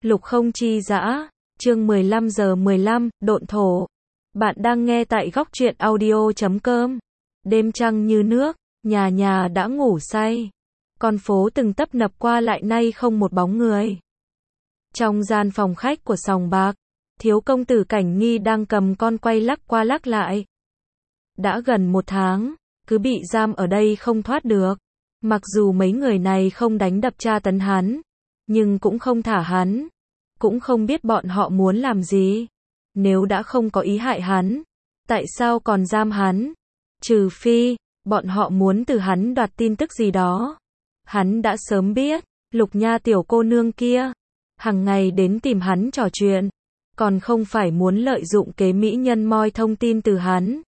Lục không chi dã, chương 15:15, độn thổ. Bạn đang nghe tại góc truyện audio.com. Đêm trăng như nước, nhà nhà đã ngủ say. Con phố từng tấp nập qua lại nay không một bóng người. Trong gian phòng khách của sòng bạc, thiếu công tử Cảnh Nghi đang cầm con quay lắc qua lắc lại. Đã gần 1 tháng, cứ bị giam ở đây không thoát được. Mặc dù mấy người này không đánh đập tra tấn hắn, nhưng cũng không thả hắn. Cũng không biết bọn họ muốn làm gì. Nếu đã không có ý hại hắn, tại sao còn giam hắn? Trừ phi, bọn họ muốn từ hắn đoạt tin tức gì đó. Hắn đã sớm biết, Lục Nha tiểu cô nương kia, hằng ngày đến tìm hắn trò chuyện, còn không phải muốn lợi dụng kế mỹ nhân moi thông tin từ hắn.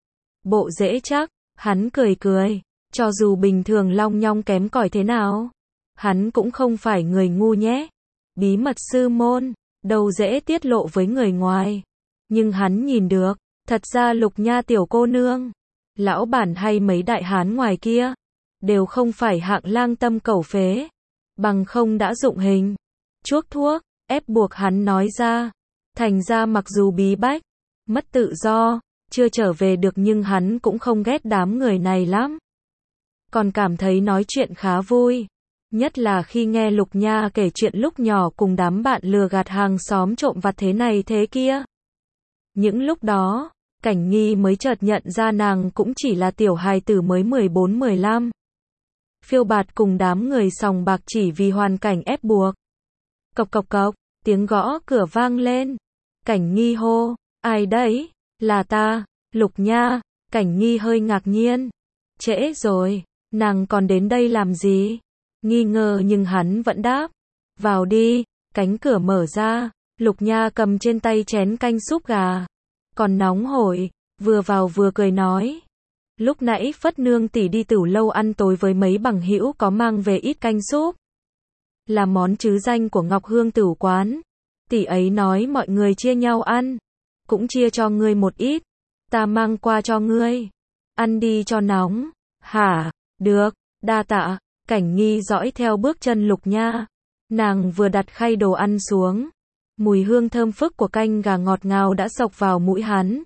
Bộ dễ chắc, hắn cười cười, cho dù bình thường long nhong kém cỏi thế nào, hắn cũng không phải người ngu nhé. Bí mật sư môn, đâu dễ tiết lộ với người ngoài. Nhưng hắn nhìn được, thật ra Lục Nha tiểu cô nương, lão bản hay mấy đại hán ngoài kia, đều không phải hạng lang tâm cẩu phế, bằng không đã dụng hình, chuốc thuốc, ép buộc hắn nói ra. Thành ra mặc dù bí bách, mất tự do, chưa trở về được nhưng hắn cũng không ghét đám người này lắm. Còn cảm thấy nói chuyện khá vui. Nhất là khi nghe Lục Nha kể chuyện lúc nhỏ cùng đám bạn lừa gạt hàng xóm trộm vặt thế này thế kia. Những lúc đó, Cảnh Nghi mới chợt nhận ra nàng cũng chỉ là tiểu hài tử mới 14-15. Phiêu bạt cùng đám người sòng bạc chỉ vì hoàn cảnh ép buộc. Cộc cộc cộc, tiếng gõ cửa vang lên. Cảnh Nghi hô, ai đấy? Là ta, Lục Nha. Cảnh Nghi hơi ngạc nhiên. Trễ rồi, nàng còn đến đây làm gì? Nghi ngờ nhưng hắn vẫn đáp. Vào đi, cánh cửa mở ra. Lục Nha cầm trên tay chén canh súp gà. Còn nóng hổi, vừa vào vừa cười nói. Lúc nãy Phất nương tỷ đi tửu lâu ăn tối với mấy bằng hữu có mang về ít canh súp. Là món trứ danh của Ngọc Hương Tửu quán. Tỷ ấy nói mọi người chia nhau ăn. Cũng chia cho ngươi một ít. Ta mang qua cho ngươi. Ăn đi cho nóng. Hả? Được, đa tạ. Cảnh Nghi dõi theo bước chân Lục Nha. Nàng vừa đặt khay đồ ăn xuống. Mùi hương thơm phức của canh gà ngọt ngào đã xộc vào mũi hắn.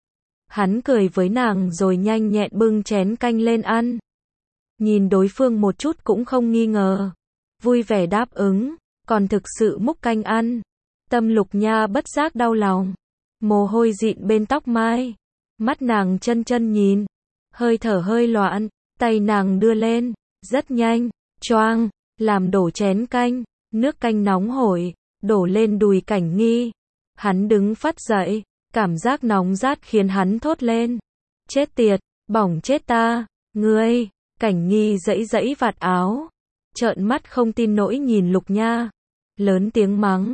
Hắn cười với nàng rồi nhanh nhẹn bưng chén canh lên ăn. Nhìn đối phương một chút cũng không nghi ngờ. Vui vẻ đáp ứng, còn thực sự múc canh ăn. Tâm Lục Nha bất giác đau lòng. Mồ hôi dịn bên tóc mai. Mắt nàng chân chân nhìn. Hơi thở hơi loạn, tay nàng đưa lên. Rất nhanh, choang, làm đổ chén canh, nước canh nóng hổi, đổ lên đùi Cảnh Nghi. Hắn đứng phắt dậy, cảm giác nóng rát khiến hắn thốt lên. Chết tiệt, bỏng chết ta, ngươi. Cảnh Nghi giãy giãy vạt áo, trợn mắt không tin nỗi nhìn Lục Nha. Lớn tiếng mắng,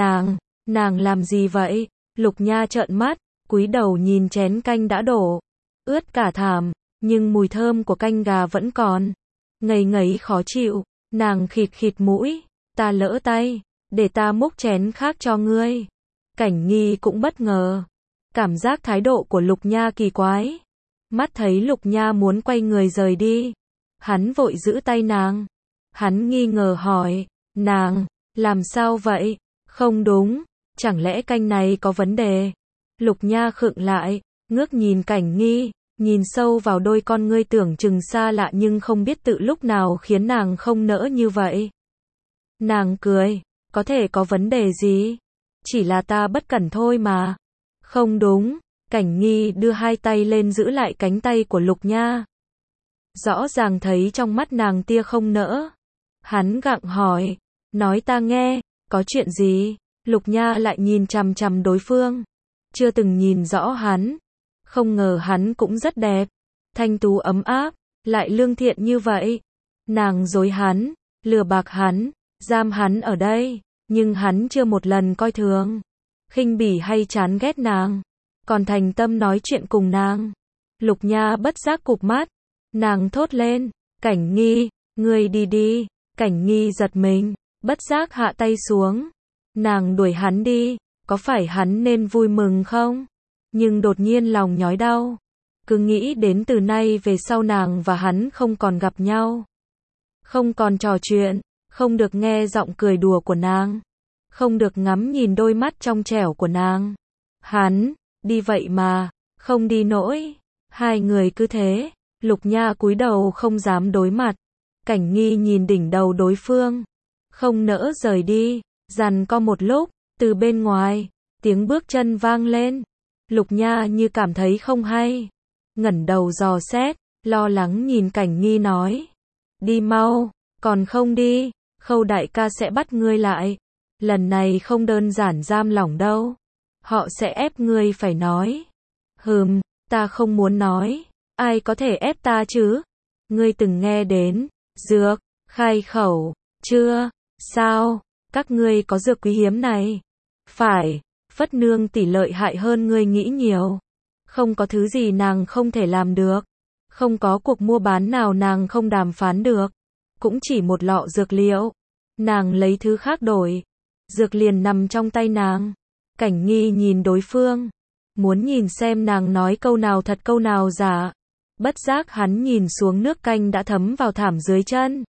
nàng làm gì vậy? Lục Nha trợn mắt, cúi đầu nhìn chén canh đã đổ, ướt cả thảm, nhưng mùi thơm của canh gà vẫn còn. Ngấy ngấy khó chịu, nàng khịt khịt mũi, ta lỡ tay, để ta múc chén khác cho ngươi. Cảnh Nghi cũng bất ngờ, cảm giác thái độ của Lục Nha kỳ quái. Mắt thấy Lục Nha muốn quay người rời đi, hắn vội giữ tay nàng. Hắn nghi ngờ hỏi, nàng, làm sao vậy? Không đúng, chẳng lẽ canh này có vấn đề? Lục Nha khựng lại, ngước nhìn Cảnh Nghi. Nhìn sâu vào đôi con ngươi tưởng chừng xa lạ nhưng không biết tự lúc nào khiến nàng không nỡ như vậy. Nàng cười, có thể có vấn đề gì? Chỉ là ta bất cẩn thôi mà. Không đúng, Cảnh Nghi đưa hai tay lên giữ lại cánh tay của Lục Nha. Rõ ràng thấy trong mắt nàng tia không nỡ. Hắn gặng hỏi, nói ta nghe, có chuyện gì? Lục Nha lại nhìn chằm chằm đối phương. Chưa từng nhìn rõ hắn. Không ngờ hắn cũng rất đẹp, thanh tú ấm áp, lại lương thiện như vậy. Nàng dối hắn, lừa bạc hắn, giam hắn ở đây, nhưng hắn chưa một lần coi thường, khinh bỉ hay chán ghét nàng, còn thành tâm nói chuyện cùng nàng. Lục Nha bất giác cụp mắt, nàng thốt lên, Cảnh Nghi, ngươi đi đi. Cảnh Nghi giật mình, bất giác hạ tay xuống. Nàng đuổi hắn đi, có phải hắn nên vui mừng không? Nhưng đột nhiên lòng nhói đau. Cứ nghĩ đến từ nay về sau nàng và hắn không còn gặp nhau. Không còn trò chuyện, không được nghe giọng cười đùa của nàng. không được ngắm nhìn đôi mắt trong trẻo của nàng. Hắn, đi vậy mà, không đi nổi. Hai người cứ thế, Lục Nha cúi đầu không dám đối mặt. Cảnh Nghi nhìn đỉnh đầu đối phương, không nỡ rời đi, giằng co một lúc, từ bên ngoài, tiếng bước chân vang lên. Lục Nha như cảm thấy không hay, ngẩng đầu dò xét, lo lắng nhìn Cảnh Nghi nói. Đi mau, còn không đi, Khâu đại ca sẽ bắt ngươi lại. Lần này không đơn giản giam lỏng đâu. Họ sẽ ép ngươi phải nói. Ta không muốn nói. Ai có thể ép ta chứ? Ngươi từng nghe đến dược khai khẩu chưa? Sao? Các ngươi có dược quý hiếm này? Phải, Phất Nương tỷ lợi hại hơn ngươi nghĩ nhiều. Không có thứ gì nàng không thể làm được. Không có cuộc mua bán nào nàng không đàm phán được. Cũng chỉ một lọ dược liệu. Nàng lấy thứ khác đổi. Dược liền nằm trong tay nàng. Cảnh Nghi nhìn đối phương, muốn nhìn xem nàng nói câu nào thật câu nào giả. Bất giác hắn nhìn xuống nước canh đã thấm vào thảm dưới chân.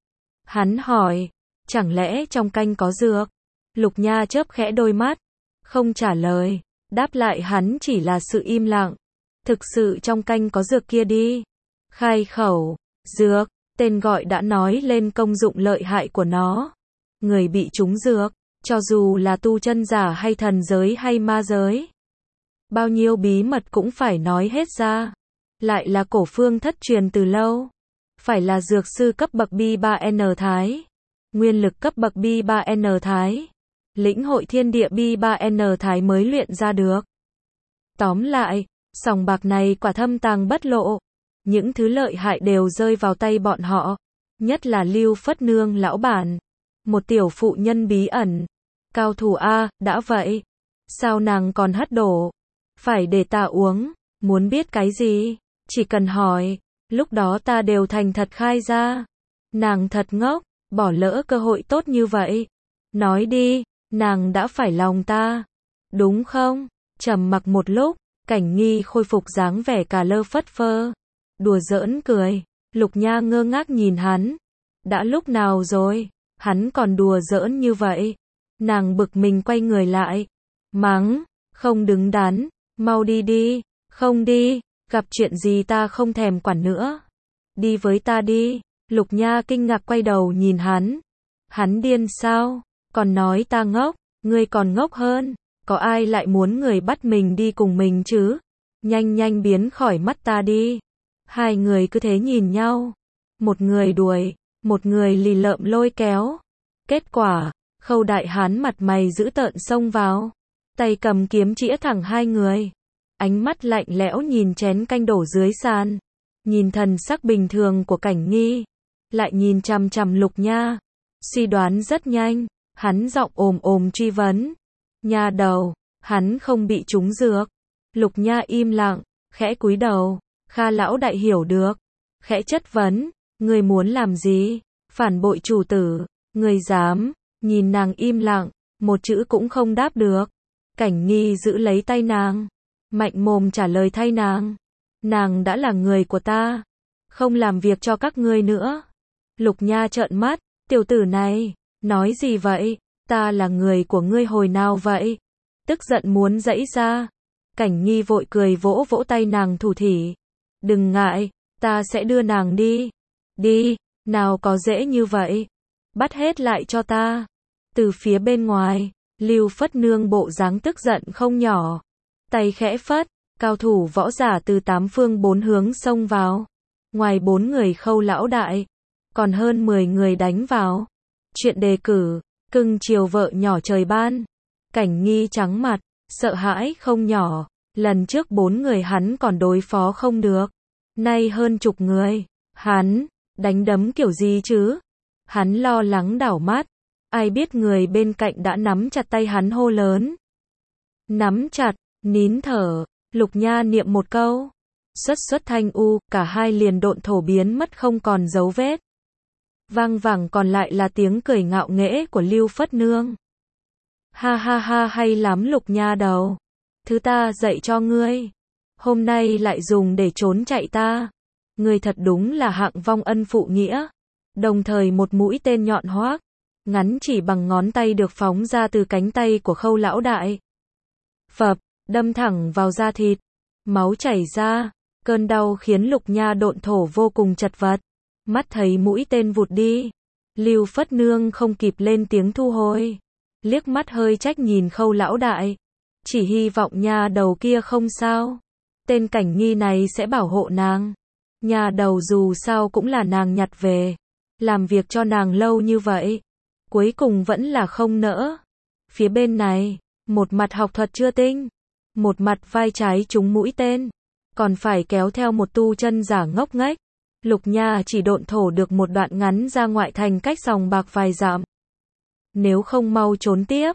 Hắn hỏi, chẳng lẽ trong canh có dược? Lục Nha chớp khẽ đôi mắt, không trả lời, đáp lại hắn chỉ là sự im lặng. Thực sự trong canh có dược kia đi. Khai khẩu, dược, tên gọi đã nói lên công dụng lợi hại của nó. Người bị trúng dược, cho dù là tu chân giả hay thần giới hay ma giới, bao nhiêu bí mật cũng phải nói hết ra. Lại là cổ phương thất truyền từ lâu. Phải là dược sư cấp bậc B3N Thái. Nguyên lực cấp bậc B3N Thái. Lĩnh hội thiên địa B3N Thái mới luyện ra được. Tóm lại, sòng bạc này quả thâm tàng bất lộ. Những thứ lợi hại đều rơi vào tay bọn họ. Nhất là Lưu Phất Nương lão bản. Một tiểu phụ nhân bí ẩn. Cao thủ A, đã vậy. Sao nàng còn hất đổ? Phải để ta uống. Muốn biết cái gì? Chỉ cần hỏi. Lúc đó ta đều thành thật khai ra. Nàng thật ngốc, bỏ lỡ cơ hội tốt như vậy. Nói đi, nàng đã phải lòng ta. Đúng không? Trầm mặc một lúc, Cảnh Nghi khôi phục dáng vẻ cà lơ phất phơ. Đùa giỡn cười. Lục Nha ngơ ngác nhìn hắn. Đã lúc nào rồi? Hắn còn đùa giỡn như vậy. Nàng bực mình quay người lại. Mắng, không đứng đắn, mau đi đi, không đi, gặp chuyện gì ta không thèm quản nữa. Đi với ta đi. Lục Nha kinh ngạc quay đầu nhìn hắn. Hắn điên sao? Còn nói ta ngốc, ngươi còn ngốc hơn. Có ai lại muốn người bắt mình đi cùng mình chứ? Nhanh nhanh biến khỏi mắt ta đi. Hai người cứ thế nhìn nhau. Một người đuổi, một người lì lợm lôi kéo. Kết quả, Khâu đại hán mặt mày dữ tợn xông vào. Tay cầm kiếm chĩa thẳng hai người. Ánh mắt lạnh lẽo nhìn chén canh đổ dưới sàn. Nhìn thần sắc bình thường của Cảnh Nghi. Lại nhìn chằm chằm Lục Nha. Suy đoán rất nhanh. Hắn giọng ồm ồm truy vấn. Nha đầu, hắn không bị trúng dược. Lục Nha im lặng, khẽ cúi đầu. Kha lão đại hiểu được. Khẽ chất vấn. Người muốn làm gì? Phản bội chủ tử. Người dám? Nhìn nàng im lặng. Một chữ cũng không đáp được. Cảnh Nghi giữ lấy tay nàng. Mạnh mồm trả lời thay nàng. Nàng đã là người của ta. Không làm việc cho các ngươi nữa. Lục Nha trợn mắt. Tiểu tử này, nói gì vậy? Ta là người của ngươi hồi nào vậy? Tức giận muốn giãy ra. Cảnh Nghi vội cười vỗ vỗ tay nàng thủ thỉ. Đừng ngại, ta sẽ đưa nàng đi. Đi, nào có dễ như vậy. Bắt hết lại cho ta. Từ phía bên ngoài, Lưu Phất Nương bộ dáng tức giận không nhỏ. Tay khẽ phất, cao thủ võ giả từ tám phương bốn hướng xông vào. Ngoài 4 người Khâu lão đại, còn hơn 10 người đánh vào. Chuyện đề cử, cưng chiều vợ nhỏ trời ban. Cảnh Nghi trắng mặt, sợ hãi không nhỏ. Lần trước 4 người hắn còn đối phó không được. Nay hơn chục người. Hắn, đánh đấm kiểu gì chứ? Hắn lo lắng đảo mắt. Ai biết người bên cạnh đã nắm chặt tay hắn hô lớn. Nắm chặt, nín thở. Lục Nha niệm một câu. Xuất thanh u, cả hai liền độn thổ biến mất không còn dấu vết. Vang vẳng còn lại là tiếng cười ngạo nghễ của Lưu Phất Nương. Ha ha ha, hay lắm Lục Nha đầu. Thứ ta dạy cho ngươi. Hôm nay lại dùng để trốn chạy ta. Ngươi thật đúng là hạng vong ân phụ nghĩa. Đồng thời một mũi tên nhọn hoác. ngắn chỉ bằng ngón tay được phóng ra từ cánh tay của Khâu lão đại. Phập, đâm thẳng vào da thịt, máu chảy ra, cơn đau khiến Lục Nha độn thổ vô cùng chật vật. Mắt thấy mũi tên vụt đi, Lưu Phất Nương không kịp lên tiếng thu hồi, liếc mắt hơi trách nhìn Khâu lão đại, chỉ hy vọng nha đầu kia không sao, tên Cảnh Nghi này sẽ bảo hộ nàng. Nha đầu dù sao cũng là nàng nhặt về, làm việc cho nàng lâu như vậy, cuối cùng vẫn là không nỡ. Phía bên này, một mặt học thuật chưa tinh, một mặt vai trái trúng mũi tên, còn phải kéo theo một tu chân giả ngốc nghếch. Lục Nha chỉ độn thổ được một đoạn ngắn ra ngoại thành cách sòng bạc vài dặm. Nếu không mau trốn tiếp,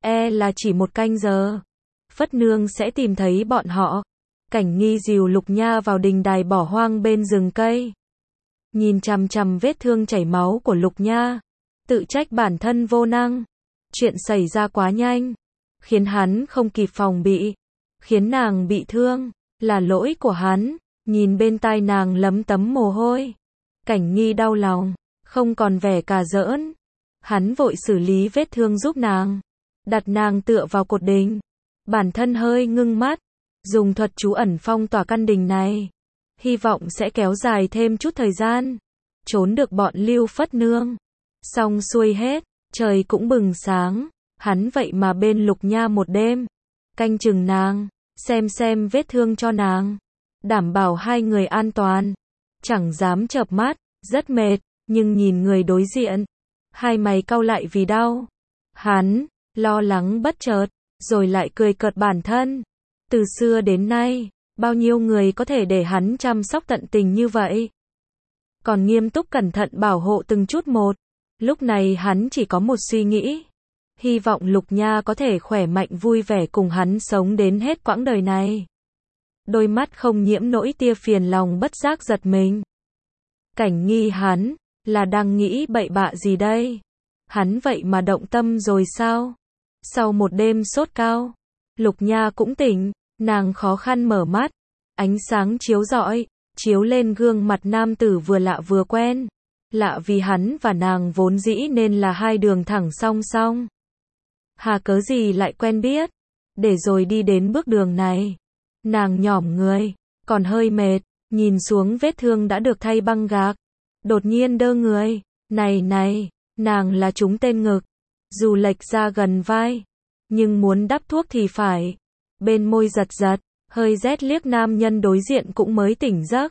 là chỉ một canh giờ, Phất Nương sẽ tìm thấy bọn họ. Cảnh Nghi dìu Lục Nha vào đình đài bỏ hoang bên rừng cây. Nhìn chằm chằm vết thương chảy máu của Lục Nha, tự trách bản thân vô năng. Chuyện xảy ra quá nhanh, khiến hắn không kịp phòng bị, khiến nàng bị thương, là lỗi của hắn. Nhìn bên tai nàng lấm tấm mồ hôi, Cảnh Nghi đau lòng, không còn vẻ cà giỡn. Hắn vội xử lý vết thương giúp nàng, đặt nàng tựa vào cột đình, bản thân hơi ngưng mắt, dùng thuật chú ẩn phong tỏa căn đình này, hy vọng sẽ kéo dài thêm chút thời gian, trốn được bọn Lưu Phất Nương. Xong xuôi hết, trời cũng bừng sáng, hắn vậy mà bên Lục Nha một đêm, canh chừng nàng, xem vết thương cho nàng, đảm bảo hai người an toàn. Chẳng dám chợp mắt, rất mệt, nhưng nhìn người đối diện, hai mày cau lại vì đau. Hắn lo lắng bất chợt, rồi lại cười cợt bản thân. Từ xưa đến nay, bao nhiêu người có thể để hắn chăm sóc tận tình như vậy, còn nghiêm túc cẩn thận bảo hộ từng chút một. Lúc này hắn chỉ có một suy nghĩ, hy vọng Lục Nha có thể khỏe mạnh vui vẻ cùng hắn sống đến hết quãng đời này. Đôi mắt không nhiễm nỗi tia phiền lòng bất giác giật mình. Cảnh Nghi hắn, là đang nghĩ bậy bạ gì đây? Hắn vậy mà động tâm rồi sao? Sau một đêm sốt cao, Lục Nha cũng tỉnh, nàng khó khăn mở mắt, ánh sáng chiếu rọi, chiếu lên gương mặt nam tử vừa lạ vừa quen. Lạ vì hắn và nàng vốn dĩ nên là hai đường thẳng song song. Hà cớ gì lại quen biết, để rồi đi đến bước đường này. Nàng nhỏm người, còn hơi mệt, nhìn xuống vết thương đã được thay băng gạc, đột nhiên đơ người. Này, nàng là trúng tên ngực, dù lệch ra gần vai, nhưng muốn đắp thuốc thì phải. Bên môi giật giật, hơi rét liếc nam nhân đối diện cũng mới tỉnh giấc.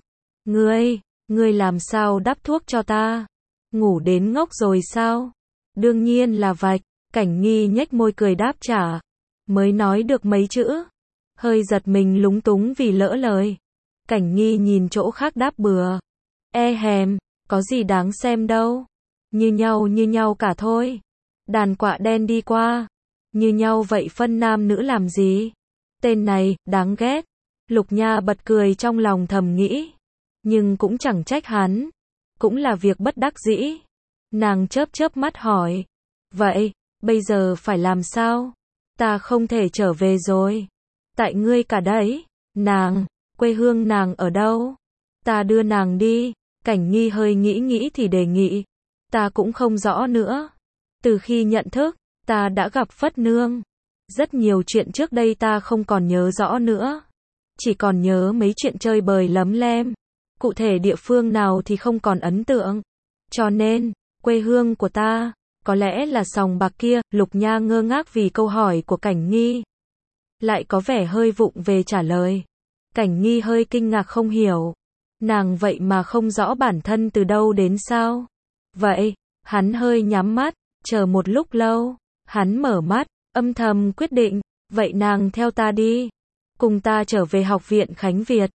Ngươi làm sao đắp thuốc cho ta? Ngủ đến ngốc rồi sao? Đương nhiên là vạch. Cảnh Nghi nhếch môi cười đáp trả, mới nói được mấy chữ, hơi giật mình lúng túng vì lỡ lời. Cảnh Nghi nhìn chỗ khác đáp bừa, hèm, có gì đáng xem đâu, như nhau cả thôi. Đàn quạ đen đi qua, như nhau vậy phân nam nữ làm gì? Tên này, đáng ghét. Lục Nha bật cười trong lòng thầm nghĩ, nhưng cũng chẳng trách hắn, cũng là việc bất đắc dĩ. Nàng chớp mắt hỏi, vậy, bây giờ phải làm sao? Ta không thể trở về rồi. Tại ngươi cả đấy. Nàng, quê hương nàng ở đâu? Ta đưa nàng đi. Cảnh Nghi hơi nghĩ thì đề nghị, ta cũng không rõ nữa. Từ khi nhận thức, ta đã gặp Phất Nương, rất nhiều chuyện trước đây ta không còn nhớ rõ nữa, chỉ còn nhớ mấy chuyện chơi bời lấm lem, cụ thể địa phương nào thì không còn ấn tượng. Cho nên, quê hương của ta có lẽ là sòng bạc kia. Lục Nha ngơ ngác vì câu hỏi của Cảnh Nghi, lại có vẻ hơi vụng về trả lời. Cảnh Nghi hơi kinh ngạc không hiểu, nàng vậy mà không rõ bản thân từ đâu đến sao? Vậy, hắn hơi nhắm mắt, chờ một lúc lâu, hắn mở mắt, âm thầm quyết định, vậy nàng theo ta đi, cùng ta trở về học viện Khánh Việt.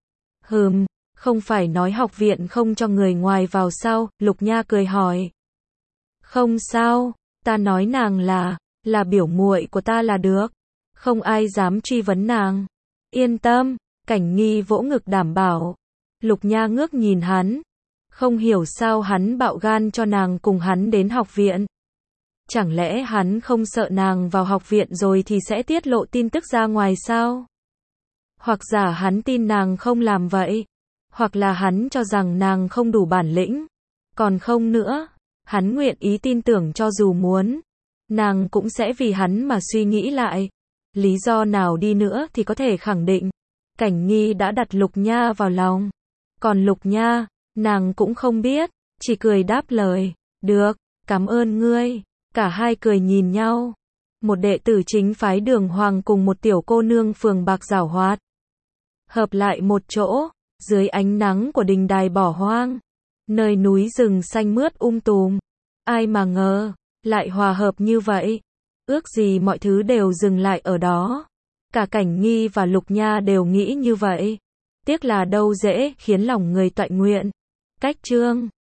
Không phải nói học viện không cho người ngoài vào sao? Lục Nha cười hỏi. Không sao, ta nói nàng là biểu muội của ta là được, không ai dám truy vấn nàng. Yên tâm, Cảnh Nghi vỗ ngực đảm bảo. Lục Nha ngước nhìn hắn, không hiểu sao hắn bạo gan cho nàng cùng hắn đến học viện. Chẳng lẽ hắn không sợ nàng vào học viện rồi thì sẽ tiết lộ tin tức ra ngoài sao? Hoặc giả hắn tin nàng không làm vậy, hoặc là hắn cho rằng nàng không đủ bản lĩnh. Còn không nữa, Hắn nguyện ý tin tưởng cho dù muốn, nàng cũng sẽ vì hắn mà suy nghĩ lại. Lý do nào đi nữa thì có thể khẳng định, Cảnh Nghi đã đặt Lục Nha vào lòng. Còn Lục Nha, nàng cũng không biết, chỉ cười đáp lời, được, cảm ơn ngươi. Cả hai cười nhìn nhau. Một đệ tử chính phái Đường Hoàng cùng một tiểu cô nương phường bạc giảo hoạt, hợp lại một chỗ, dưới ánh nắng của đình đài bỏ hoang, nơi núi rừng xanh mướt tùm. Ai mà ngờ, lại hòa hợp như vậy. Ước gì mọi thứ đều dừng lại ở đó. Cả Cảnh Nghi và Lục Nha đều nghĩ như vậy. Tiếc là đâu dễ khiến lòng người toại nguyện. Cách chương